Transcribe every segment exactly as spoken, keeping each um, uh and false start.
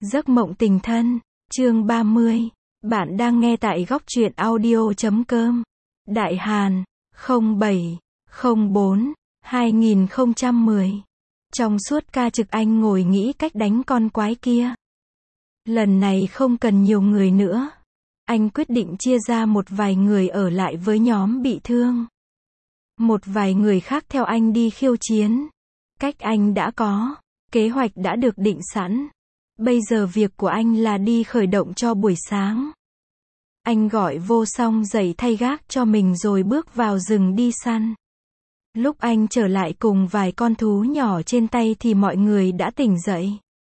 Giấc mộng tình thân, chương ba mươi. Bạn đang nghe tại góc truyện audio chấm com. Đại Hàn, không bảy không bốn hai nghìn không trăm mười. Trong suốt ca trực anh ngồi nghĩ cách đánh con quái kia. Lần này không cần nhiều người nữa. Anh quyết định chia ra một vài người ở lại với nhóm bị thương. Một vài người khác theo anh đi khiêu chiến. Cách anh đã có, kế hoạch đã được định sẵn. Bây giờ việc của anh là đi khởi động cho buổi sáng. Anh gọi Vô Song dậy thay gác cho mình rồi bước vào rừng đi săn. Lúc anh trở lại cùng vài con thú nhỏ trên tay thì mọi người đã tỉnh dậy.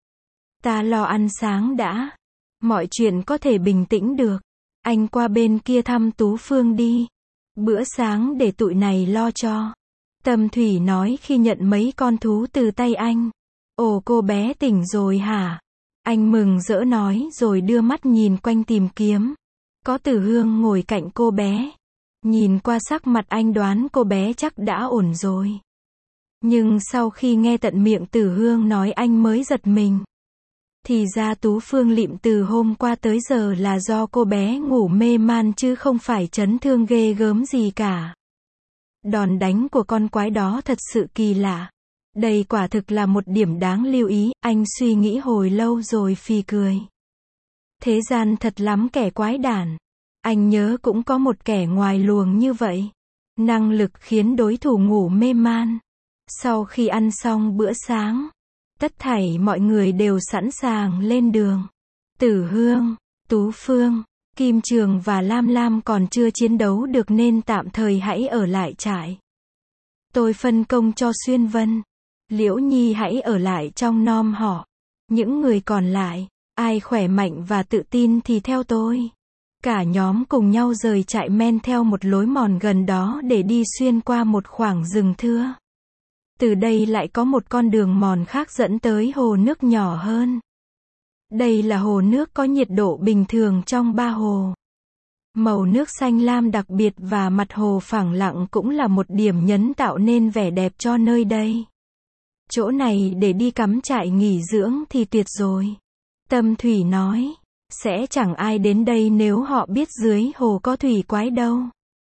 Ta lo ăn sáng đã. Mọi chuyện có thể bình tĩnh được. Anh qua bên kia thăm Tú Phương đi. Bữa sáng để tụi này lo cho. Tâm Thủy nói khi nhận mấy con thú từ tay anh. Ồ, cô bé tỉnh rồi hả? Anh mừng rỡ nói rồi đưa mắt nhìn quanh tìm kiếm. Có Tử Hương ngồi cạnh cô bé. Nhìn qua sắc mặt anh đoán cô bé chắc đã ổn rồi. Nhưng sau khi nghe tận miệng Tử Hương nói anh mới giật mình. Thì ra Tú Phương lịm từ hôm qua tới giờ là do cô bé ngủ mê man chứ không phải chấn thương ghê gớm gì cả. Đòn đánh của con quái đó thật sự kỳ lạ. Đây quả thực là một điểm đáng lưu ý, anh suy nghĩ hồi lâu rồi phì cười. Thế gian thật lắm kẻ quái đản. Anh nhớ cũng có một kẻ ngoài luồng như vậy. Năng lực khiến đối thủ ngủ mê man. Sau khi ăn xong bữa sáng, tất thảy mọi người đều sẵn sàng lên đường. Tử Hương, Tú Phương, Kim Trường và Lam Lam còn chưa chiến đấu được nên tạm thời hãy ở lại trại. Tôi phân công cho Xuyên Vân, Liễu Nhi hãy ở lại trong nom họ. Những người còn lại, ai khỏe mạnh và tự tin thì theo tôi. Cả nhóm cùng nhau rời trại men theo một lối mòn gần đó để đi xuyên qua một khoảng rừng thưa. Từ đây lại có một con đường mòn khác dẫn tới hồ nước nhỏ hơn. Đây là hồ nước có nhiệt độ bình thường trong ba hồ. Màu nước xanh lam đặc biệt và mặt hồ phẳng lặng cũng là một điểm nhấn tạo nên vẻ đẹp cho nơi đây. Chỗ này để đi cắm trại nghỉ dưỡng thì tuyệt rồi. Tâm Thủy nói, sẽ chẳng ai đến đây nếu họ biết dưới hồ có thủy quái đâu.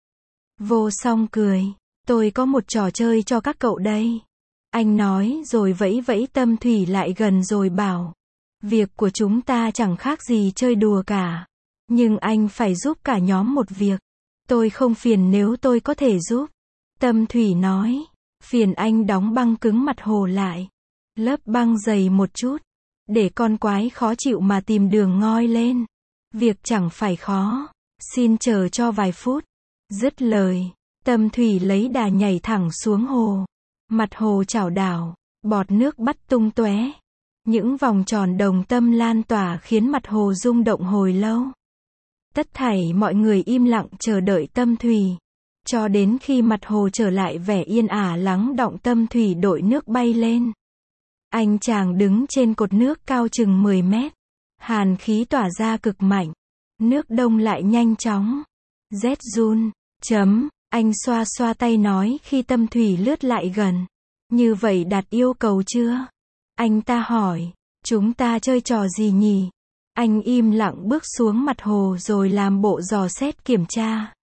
Vô Song cười, tôi có một trò chơi cho các cậu đây. Anh nói rồi vẫy vẫy Tâm Thủy lại gần rồi bảo, việc của chúng ta chẳng khác gì chơi đùa cả. Nhưng anh phải giúp cả nhóm một việc. Tôi không phiền nếu tôi có thể giúp. Tâm Thủy nói, phiền anh đóng băng cứng mặt hồ lại. Lớp băng dày một chút. Để con quái khó chịu mà tìm đường ngoi lên. Việc chẳng phải khó. Xin chờ cho vài phút. Dứt lời, Tâm Thủy lấy đà nhảy thẳng xuống hồ. Mặt hồ chảo đảo, bọt nước bắt tung tóe. Những vòng tròn đồng tâm lan tỏa khiến mặt hồ rung động hồi lâu. Tất thảy mọi người im lặng chờ đợi Tâm Thủy. Cho đến khi mặt hồ trở lại vẻ yên ả lắng đọng, Tâm Thủy đội nước bay lên. Anh chàng đứng trên cột nước cao chừng mười mét. Hàn khí tỏa ra cực mạnh. Nước đông lại nhanh chóng. Rét run. Chấm. Anh xoa xoa tay nói khi Tâm Thủy lướt lại gần. Như vậy đạt yêu cầu chưa? Anh ta hỏi. Chúng ta chơi trò gì nhỉ? Anh im lặng bước xuống mặt hồ rồi làm bộ dò xét kiểm tra.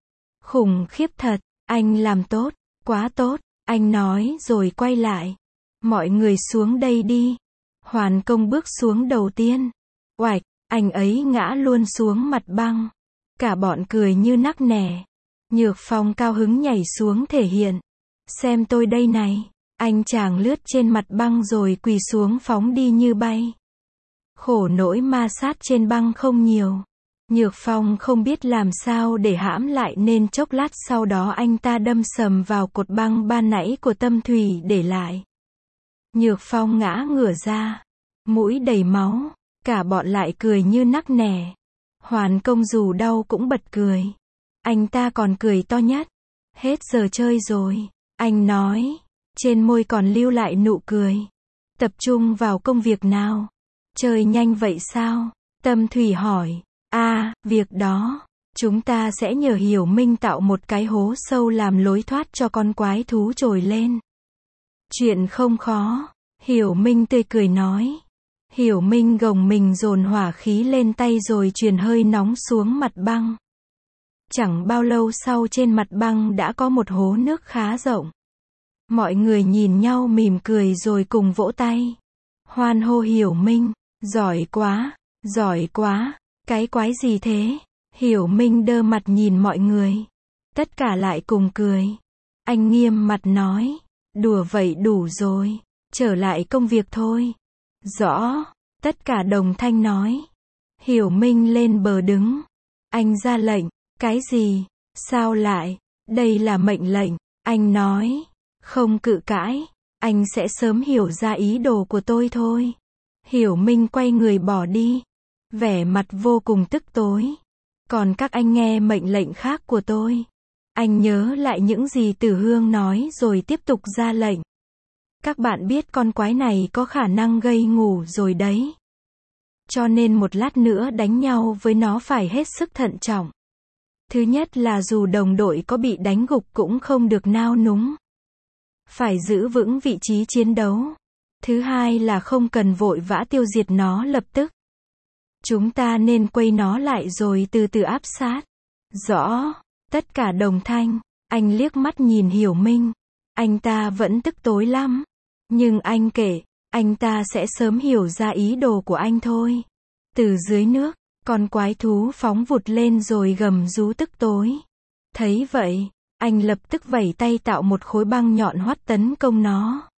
Khủng khiếp thật. Anh làm tốt. Quá tốt. Anh nói rồi quay lại. Mọi người xuống đây đi. Hoàn Công bước xuống đầu tiên. Oạch, anh ấy ngã luôn xuống mặt băng. Cả bọn cười như nắc nẻ. Nhược Phong cao hứng nhảy xuống thể hiện. Xem tôi đây này. Anh chàng lướt trên mặt băng rồi quỳ xuống phóng đi như bay. Khổ nỗi ma sát trên băng không nhiều. Nhược Phong không biết làm sao để hãm lại nên chốc lát sau đó anh ta đâm sầm vào cột băng ban nãy của Tâm Thủy để lại. Nhược Phong ngã ngửa ra. Mũi đầy máu. Cả bọn lại cười như nắc nẻ. Hoàn Công dù đau cũng bật cười. Anh ta còn cười to nhất. Hết giờ chơi rồi. Anh nói. Trên môi còn lưu lại nụ cười. Tập trung vào công việc nào. Chơi nhanh vậy sao? Tâm Thủy hỏi. À, việc đó. Chúng ta sẽ nhờ Hiểu Minh tạo một cái hố sâu làm lối thoát cho con quái thú trồi lên. Chuyện không khó. Hiểu Minh tươi cười nói. Hiểu Minh gồng mình dồn hỏa khí lên tay rồi truyền hơi nóng xuống mặt băng. Chẳng bao lâu sau trên mặt băng đã có một hố nước khá rộng. Mọi người nhìn nhau mỉm cười rồi cùng vỗ tay. Hoan hô Hiểu Minh, giỏi quá, giỏi quá, cái quái gì thế? Hiểu Minh đơ mặt nhìn mọi người. Tất cả lại cùng cười. Anh nghiêm mặt nói, đùa vậy đủ rồi, trở lại công việc thôi. Rõ, tất cả đồng thanh nói. Hiểu Minh lên bờ đứng. Anh ra lệnh, cái gì, sao lại, đây là mệnh lệnh, anh nói, không cự cãi, anh sẽ sớm hiểu ra ý đồ của tôi thôi. Hiểu Minh quay người bỏ đi, vẻ mặt vô cùng tức tối. Còn các anh nghe mệnh lệnh khác của tôi. Anh nhớ lại những gì Tử Hương nói rồi tiếp tục ra lệnh. Các bạn biết con quái này có khả năng gây ngủ rồi đấy. Cho nên một lát nữa đánh nhau với nó phải hết sức thận trọng. Thứ nhất là dù đồng đội có bị đánh gục cũng không được nao núng. Phải giữ vững vị trí chiến đấu. Thứ hai là không cần vội vã tiêu diệt nó lập tức. Chúng ta nên quay nó lại rồi từ từ áp sát. Rõ, tất cả đồng thanh. Anh liếc mắt nhìn Hiểu Minh. Anh ta vẫn tức tối lắm. Nhưng anh kể, anh ta sẽ sớm hiểu ra ý đồ của anh thôi. Từ dưới nước, con quái thú phóng vụt lên rồi gầm rú tức tối. Thấy vậy, anh lập tức vẩy tay tạo một khối băng nhọn hoắt tấn công nó.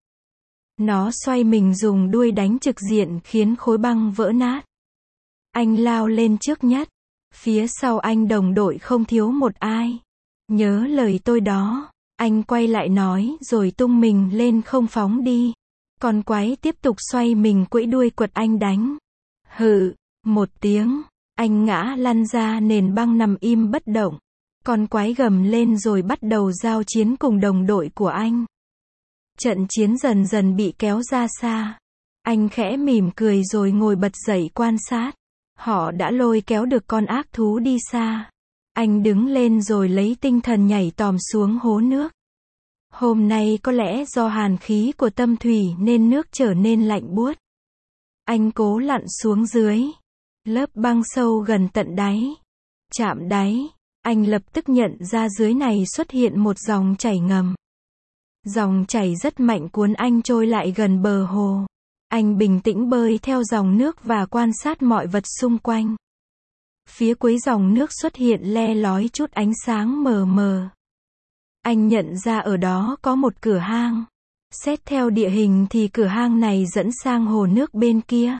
Nó xoay mình dùng đuôi đánh trực diện khiến khối băng vỡ nát. Anh lao lên trước nhất. Phía sau anh đồng đội không thiếu một ai. Nhớ lời tôi đó. Anh quay lại nói rồi tung mình lên không phóng đi. Con quái tiếp tục xoay mình quẫy đuôi quật anh đánh. Hự, một tiếng. Anh ngã lăn ra nền băng nằm im bất động. Con quái gầm lên rồi bắt đầu giao chiến cùng đồng đội của anh. Trận chiến dần dần bị kéo ra xa. Anh khẽ mỉm cười rồi ngồi bật dậy quan sát. Họ đã lôi kéo được con ác thú đi xa. Anh đứng lên rồi lấy tinh thần nhảy tòm xuống hố nước. Hôm nay có lẽ do hàn khí của tâm thủy nên nước trở nên lạnh buốt. Anh cố lặn xuống dưới. Lớp băng sâu gần tận đáy. Chạm đáy, anh lập tức nhận ra dưới này xuất hiện một dòng chảy ngầm. Dòng chảy rất mạnh cuốn anh trôi lại gần bờ hồ. Anh bình tĩnh bơi theo dòng nước và quan sát mọi vật xung quanh. Phía cuối dòng nước xuất hiện le lói chút ánh sáng mờ mờ. Anh nhận ra ở đó có một cửa hang. Xét theo địa hình thì cửa hang này dẫn sang hồ nước bên kia.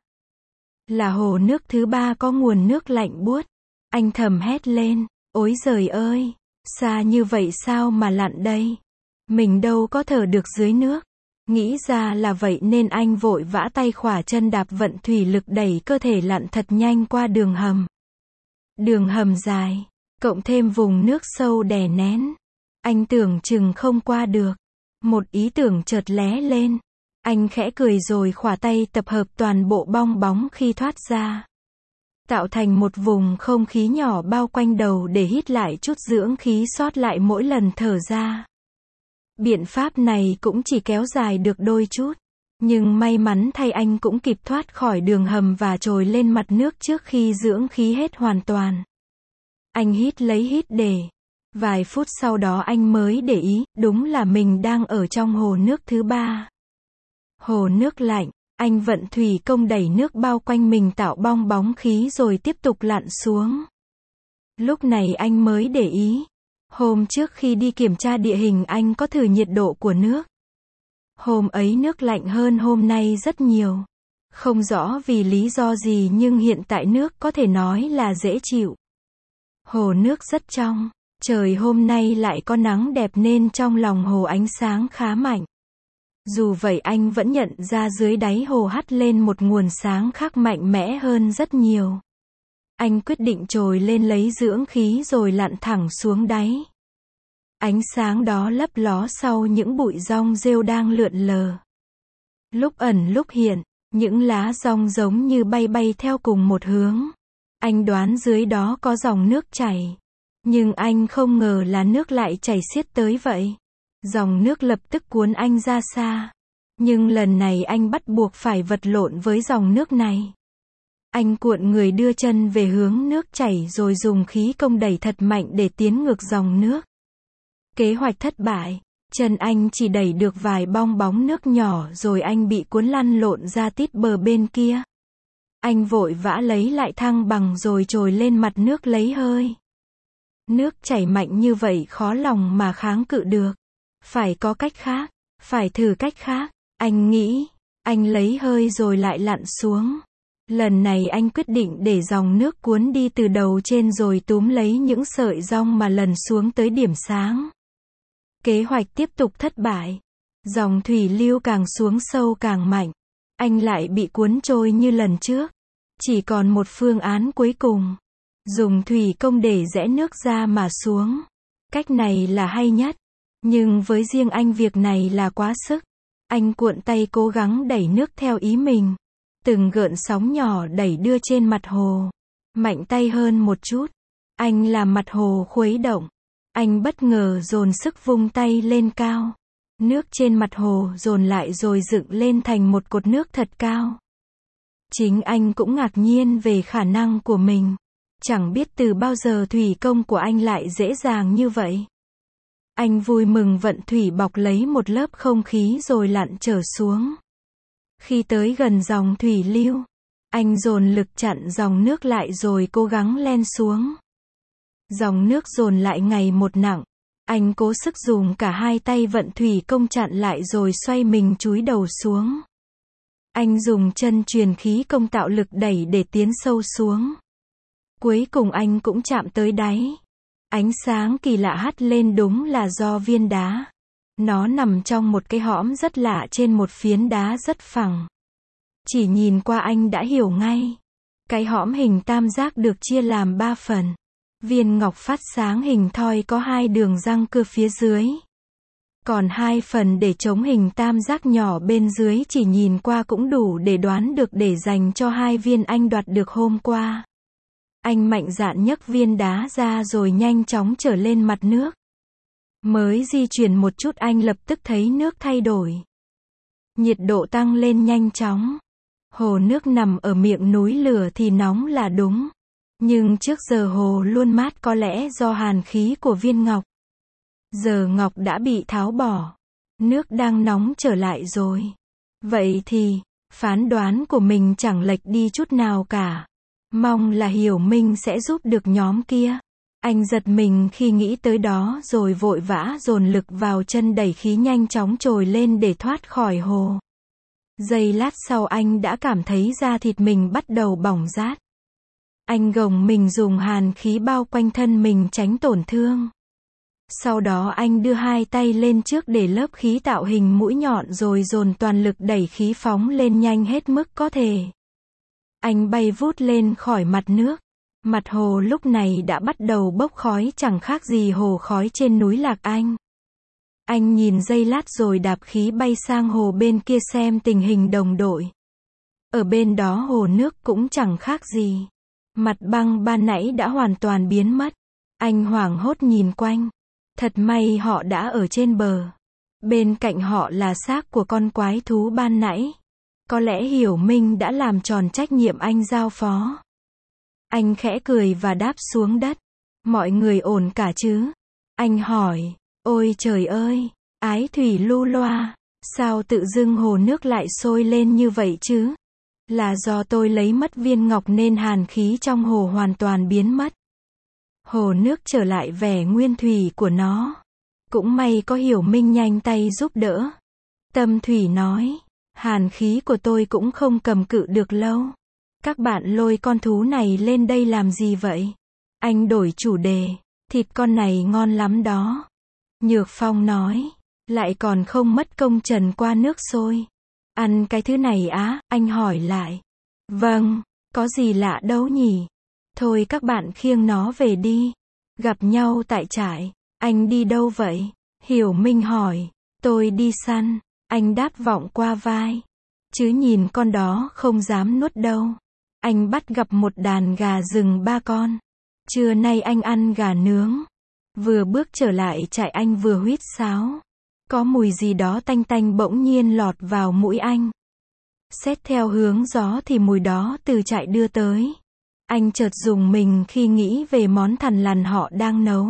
Là hồ nước thứ ba có nguồn nước lạnh buốt. Anh thầm hét lên, ối giời ơi, xa như vậy sao mà lặn đây? Mình đâu có thở được dưới nước. Nghĩ ra là vậy nên anh vội vã tay khỏa chân đạp vận thủy lực đẩy cơ thể lặn thật nhanh qua đường hầm. Đường hầm dài, cộng thêm vùng nước sâu đè nén. Anh tưởng chừng không qua được. Một ý tưởng chợt lóe lên. Anh khẽ cười rồi khỏa tay tập hợp toàn bộ bong bóng khi thoát ra. Tạo thành một vùng không khí nhỏ bao quanh đầu để hít lại chút dưỡng khí sót lại mỗi lần thở ra. Biện pháp này cũng chỉ kéo dài được đôi chút. Nhưng may mắn thay anh cũng kịp thoát khỏi đường hầm và trồi lên mặt nước trước khi dưỡng khí hết hoàn toàn. Anh hít lấy hít để. Vài phút sau đó anh mới để ý, đúng là mình đang ở trong hồ nước thứ ba. Hồ nước lạnh, anh vận thủy công đẩy nước bao quanh mình tạo bong bóng khí rồi tiếp tục lặn xuống. Lúc này anh mới để ý. Hôm trước khi đi kiểm tra địa hình anh có thử nhiệt độ của nước. Hôm ấy nước lạnh hơn hôm nay rất nhiều. Không rõ vì lý do gì nhưng hiện tại nước có thể nói là dễ chịu. Hồ nước rất trong. Trời hôm nay lại có nắng đẹp nên trong lòng hồ ánh sáng khá mạnh. Dù vậy anh vẫn nhận ra dưới đáy hồ hắt lên một nguồn sáng khác mạnh mẽ hơn rất nhiều. Anh quyết định trồi lên lấy dưỡng khí rồi lặn thẳng xuống đáy. Ánh sáng đó lấp ló sau những bụi dong rêu đang lượn lờ. Lúc ẩn lúc hiện, những lá dong giống như bay bay theo cùng một hướng. Anh đoán dưới đó có dòng nước chảy. Nhưng anh không ngờ là nước lại chảy xiết tới vậy. Dòng nước lập tức cuốn anh ra xa. Nhưng lần này anh bắt buộc phải vật lộn với dòng nước này. Anh cuộn người đưa chân về hướng nước chảy rồi dùng khí công đẩy thật mạnh để tiến ngược dòng nước. Kế hoạch thất bại. Chân anh chỉ đẩy được vài bong bóng nước nhỏ rồi anh bị cuốn lăn lộn ra tít bờ bên kia. Anh vội vã lấy lại thăng bằng rồi trồi lên mặt nước lấy hơi. Nước chảy mạnh như vậy khó lòng mà kháng cự được. Phải có cách khác, phải thử cách khác. Anh nghĩ, anh lấy hơi rồi lại lặn xuống. Lần này anh quyết định để dòng nước cuốn đi từ đầu trên rồi túm lấy những sợi rong mà lần xuống tới điểm sáng. Kế hoạch tiếp tục thất bại. Dòng thủy lưu càng xuống sâu càng mạnh. Anh lại bị cuốn trôi như lần trước. Chỉ còn một phương án cuối cùng. Dùng thủy công để rẽ nước ra mà xuống. Cách này là hay nhất. Nhưng với riêng anh việc này là quá sức. Anh cuộn tay cố gắng đẩy nước theo ý mình. Từng gợn sóng nhỏ đẩy đưa trên mặt hồ. Mạnh tay hơn một chút. Anh làm mặt hồ khuấy động. Anh bất ngờ dồn sức vung tay lên cao. Nước trên mặt hồ dồn lại rồi dựng lên thành một cột nước thật cao. Chính anh cũng ngạc nhiên về khả năng của mình. Chẳng biết từ bao giờ thủy công của anh lại dễ dàng như vậy. Anh vui mừng vận thủy bọc lấy một lớp không khí rồi lặn trở xuống. Khi tới gần dòng thủy lưu, anh dồn lực chặn dòng nước lại rồi cố gắng len xuống. Dòng nước dồn lại ngày một nặng. Anh cố sức dùng cả hai tay vận thủy công chặn lại rồi xoay mình chúi đầu xuống. Anh dùng chân truyền khí công tạo lực đẩy để tiến sâu xuống. Cuối cùng anh cũng chạm tới đáy. Ánh sáng kỳ lạ hắt lên, đúng là do viên đá. Nó nằm trong một cái hõm rất lạ trên một phiến đá rất phẳng. Chỉ nhìn qua anh đã hiểu ngay. Cái hõm hình tam giác được chia làm ba phần. Viên ngọc phát sáng hình thoi có hai đường răng cưa phía dưới. Còn hai phần để chống hình tam giác nhỏ bên dưới chỉ nhìn qua cũng đủ để đoán được để dành cho hai viên anh đoạt được hôm qua. Anh mạnh dạn nhấc viên đá ra rồi nhanh chóng trở lên mặt nước. Mới di chuyển một chút anh lập tức thấy nước thay đổi. Nhiệt độ tăng lên nhanh chóng. Hồ nước nằm ở miệng núi lửa thì nóng là đúng. Nhưng trước giờ hồ luôn mát, có lẽ do hàn khí của viên ngọc. Giờ ngọc đã bị tháo bỏ. Nước đang nóng trở lại rồi. Vậy thì, phán đoán của mình chẳng lệch đi chút nào cả. Mong là Hiểu Minh sẽ giúp được nhóm kia. Anh giật mình khi nghĩ tới đó rồi vội vã dồn lực vào chân đẩy khí nhanh chóng trồi lên để thoát khỏi hồ. Giây lát sau anh đã cảm thấy da thịt mình bắt đầu bỏng rát. Anh gồng mình dùng hàn khí bao quanh thân mình tránh tổn thương. Sau đó anh đưa hai tay lên trước để lớp khí tạo hình mũi nhọn rồi dồn toàn lực đẩy khí phóng lên nhanh hết mức có thể. Anh bay vút lên khỏi mặt nước. Mặt hồ lúc này đã bắt đầu bốc khói chẳng khác gì hồ khói trên núi Lạc Anh. Anh nhìn giây lát rồi đạp khí bay sang hồ bên kia xem tình hình đồng đội. Ở bên đó hồ nước cũng chẳng khác gì. Mặt băng ban nãy đã hoàn toàn biến mất. Anh hoảng hốt nhìn quanh. Thật may họ đã ở trên bờ. Bên cạnh họ là xác của con quái thú ban nãy. Có lẽ Hiểu Minh đã làm tròn trách nhiệm anh giao phó. Anh khẽ cười và đáp xuống đất. Mọi người ổn cả chứ? Anh hỏi. Ôi trời ơi, ái thủy lưu loa. Sao tự dưng hồ nước lại sôi lên như vậy chứ? Là do tôi lấy mất viên ngọc nên hàn khí trong hồ hoàn toàn biến mất. Hồ nước trở lại vẻ nguyên thủy của nó. Cũng may có Hiểu Minh nhanh tay giúp đỡ. Tâm Thủy nói. Hàn khí của tôi cũng không cầm cự được lâu. Các bạn lôi con thú này lên đây làm gì vậy? Anh đổi chủ đề. Thịt con này ngon lắm đó. Nhược Phong nói. Lại còn không mất công trần qua nước sôi. Ăn cái thứ này á? Anh hỏi lại. Vâng, có gì lạ đâu nhỉ? Thôi các bạn khiêng nó về đi. Gặp nhau tại trại. Anh đi đâu vậy? Hiểu Minh hỏi. Tôi đi săn. Anh đáp vọng qua vai. Chứ nhìn con đó không dám nuốt đâu. Anh bắt gặp một đàn gà rừng ba con. Trưa nay anh ăn gà nướng. Vừa bước trở lại trại anh vừa huýt sáo. Có mùi gì đó tanh tanh bỗng nhiên lọt vào mũi anh. Xét theo hướng gió thì mùi đó từ trại đưa tới. Anh chợt rùng mình khi nghĩ về món thằn lằn họ đang nấu.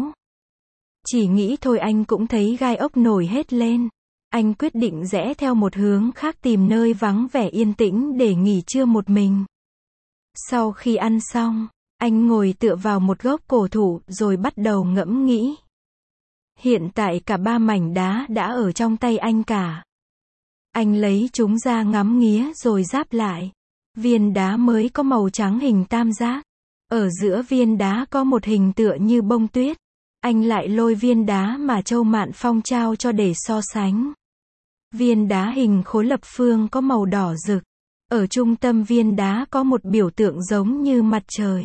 Chỉ nghĩ thôi anh cũng thấy gai ốc nổi hết lên. Anh quyết định rẽ theo một hướng khác tìm nơi vắng vẻ yên tĩnh để nghỉ trưa một mình. Sau khi ăn xong, anh ngồi tựa vào một gốc cổ thụ rồi bắt đầu ngẫm nghĩ. Hiện tại cả ba mảnh đá đã ở trong tay anh cả. Anh lấy chúng ra ngắm nghía rồi ráp lại. Viên đá mới có màu trắng hình tam giác. Ở giữa viên đá có một hình tựa như bông tuyết. Anh lại lôi viên đá mà Châu Mạn Phong trao cho để so sánh. Viên đá hình khối lập phương có màu đỏ rực. Ở trung tâm viên đá có một biểu tượng giống như mặt trời.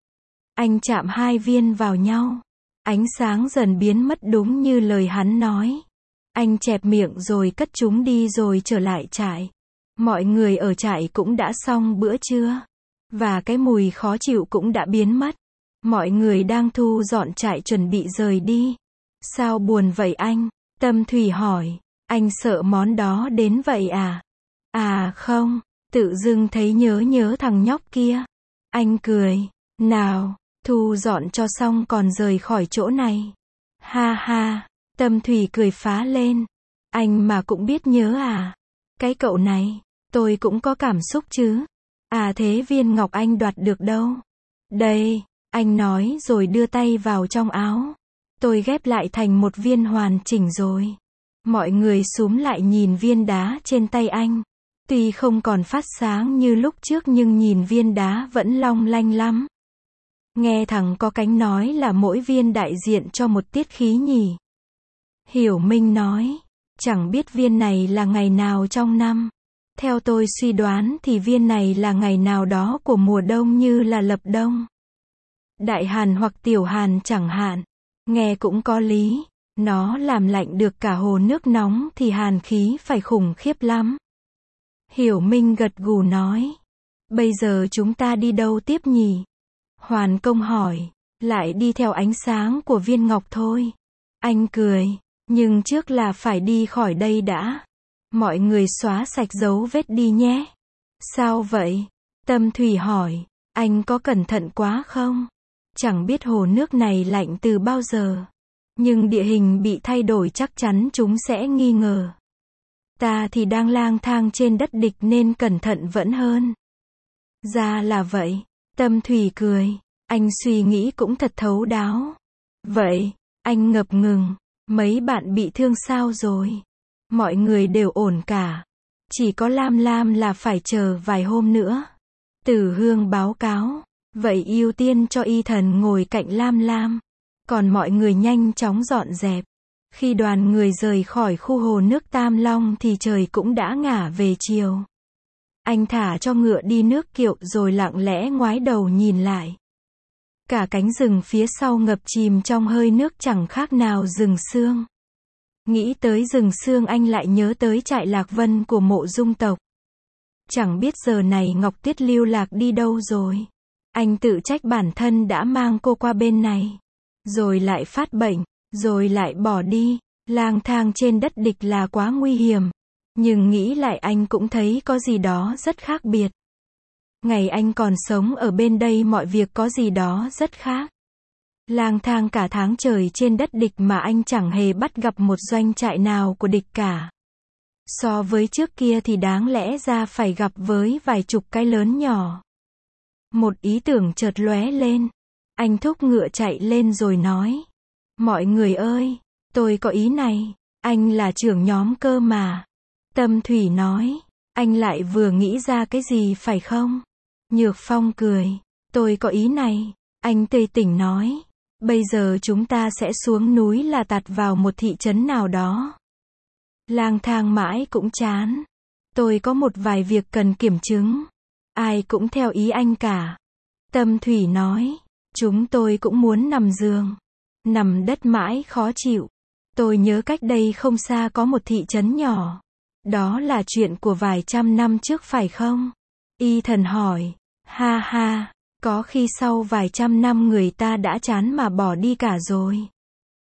Anh chạm hai viên vào nhau. Ánh sáng dần biến mất đúng như lời hắn nói. Anh chẹp miệng rồi cất chúng đi rồi trở lại trại. Mọi người ở trại cũng đã xong bữa trưa. Và cái mùi khó chịu cũng đã biến mất. Mọi người đang thu dọn trại chuẩn bị rời đi. Sao buồn vậy anh? Tâm Thủy hỏi. Anh sợ món đó đến vậy à? À không, tự dưng thấy nhớ nhớ thằng nhóc kia. Anh cười. Nào, thu dọn cho xong còn rời khỏi chỗ này. Ha ha, Tâm Thủy cười phá lên. Anh mà cũng biết nhớ à? Cái cậu này, tôi cũng có cảm xúc chứ. À thế viên ngọc anh đoạt được đâu? Đây, anh nói rồi đưa tay vào trong áo. Tôi ghép lại thành một viên hoàn chỉnh rồi. Mọi người xúm lại nhìn viên đá trên tay anh. Tuy không còn phát sáng như lúc trước nhưng nhìn viên đá vẫn long lanh lắm. Nghe thằng có cánh nói là mỗi viên đại diện cho một tiết khí nhỉ. Hiểu Minh nói. Chẳng biết viên này là ngày nào trong năm. Theo tôi suy đoán thì viên này là ngày nào đó của mùa đông như là lập đông. Đại hàn hoặc tiểu hàn chẳng hạn. Nghe cũng có lý. Nó làm lạnh được cả hồ nước nóng thì hàn khí phải khủng khiếp lắm. Hiểu Minh gật gù nói. Bây giờ chúng ta đi đâu tiếp nhỉ? Hoàn Công hỏi. Lại đi theo ánh sáng của viên ngọc thôi. Anh cười. Nhưng trước là phải đi khỏi đây đã. Mọi người xóa sạch dấu vết đi nhé. Sao vậy? Tâm Thủy hỏi. Anh có cẩn thận quá không? Chẳng biết hồ nước này lạnh từ bao giờ. Nhưng địa hình bị thay đổi chắc chắn chúng sẽ nghi ngờ. Ta thì đang lang thang trên đất địch nên cẩn thận vẫn hơn. Ra là vậy. Tâm Thủy cười. Anh suy nghĩ cũng thật thấu đáo. Vậy, anh ngập ngừng. Mấy bạn bị thương sao rồi? Mọi người đều ổn cả. Chỉ có Lam Lam là phải chờ vài hôm nữa. Tử Hương báo cáo. Vậy ưu tiên cho Y Thần ngồi cạnh Lam Lam. Còn mọi người nhanh chóng dọn dẹp. Khi đoàn người rời khỏi khu hồ nước Tam Long thì trời cũng đã ngả về chiều. Anh thả cho ngựa đi nước kiệu rồi lặng lẽ ngoái đầu nhìn lại. Cả cánh rừng phía sau ngập chìm trong hơi nước chẳng khác nào rừng sương. Nghĩ tới rừng sương anh lại nhớ tới trại Lạc Vân của Mộ Dung tộc. Chẳng biết giờ này Ngọc Tuyết lưu lạc đi đâu rồi. Anh tự trách bản thân đã mang cô qua bên này. Rồi lại phát bệnh, rồi lại bỏ đi. Lang thang trên đất địch là quá nguy hiểm. Nhưng nghĩ lại anh cũng thấy có gì đó rất khác biệt. Ngày anh còn sống ở bên đây mọi việc có gì đó rất khác. Lang thang cả tháng trời trên đất địch mà anh chẳng hề bắt gặp một doanh trại nào của địch cả. So với trước kia thì đáng lẽ ra phải gặp với vài chục cái lớn nhỏ. Một ý tưởng chợt lóe lên. Anh thúc ngựa chạy lên rồi nói. Mọi người ơi, tôi có ý này. Anh là trưởng nhóm cơ mà. Tâm Thủy nói. Anh lại vừa nghĩ ra cái gì phải không? Nhược Phong cười. Tôi có ý này. Anh tươi tỉnh nói. Bây giờ chúng ta sẽ xuống núi là tạt vào một thị trấn nào đó. Lang thang mãi cũng chán. Tôi có một vài việc cần kiểm chứng. Ai cũng theo ý anh cả. Tâm Thủy nói. Chúng tôi cũng muốn nằm giường. Nằm đất mãi khó chịu. Tôi nhớ cách đây không xa có một thị trấn nhỏ. Đó là chuyện của vài trăm năm trước phải không? Y Thần hỏi. Ha ha, có khi sau vài trăm năm người ta đã chán mà bỏ đi cả rồi.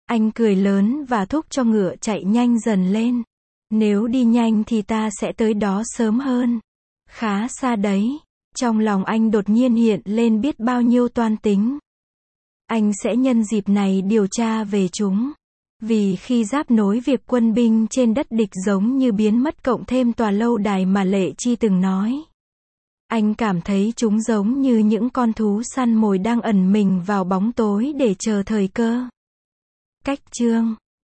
Anh cười lớn và thúc cho ngựa chạy nhanh dần lên. Nếu đi nhanh thì ta sẽ tới đó sớm hơn. Khá xa đấy. Trong lòng anh đột nhiên hiện lên biết bao nhiêu toan tính. Anh sẽ nhân dịp này điều tra về chúng. Vì khi giáp nối việc quân binh trên đất địch giống như biến mất cộng thêm tòa lâu đài mà Lệ Chi từng nói. Anh cảm thấy chúng giống như những con thú săn mồi đang ẩn mình vào bóng tối để chờ thời cơ. Cách chương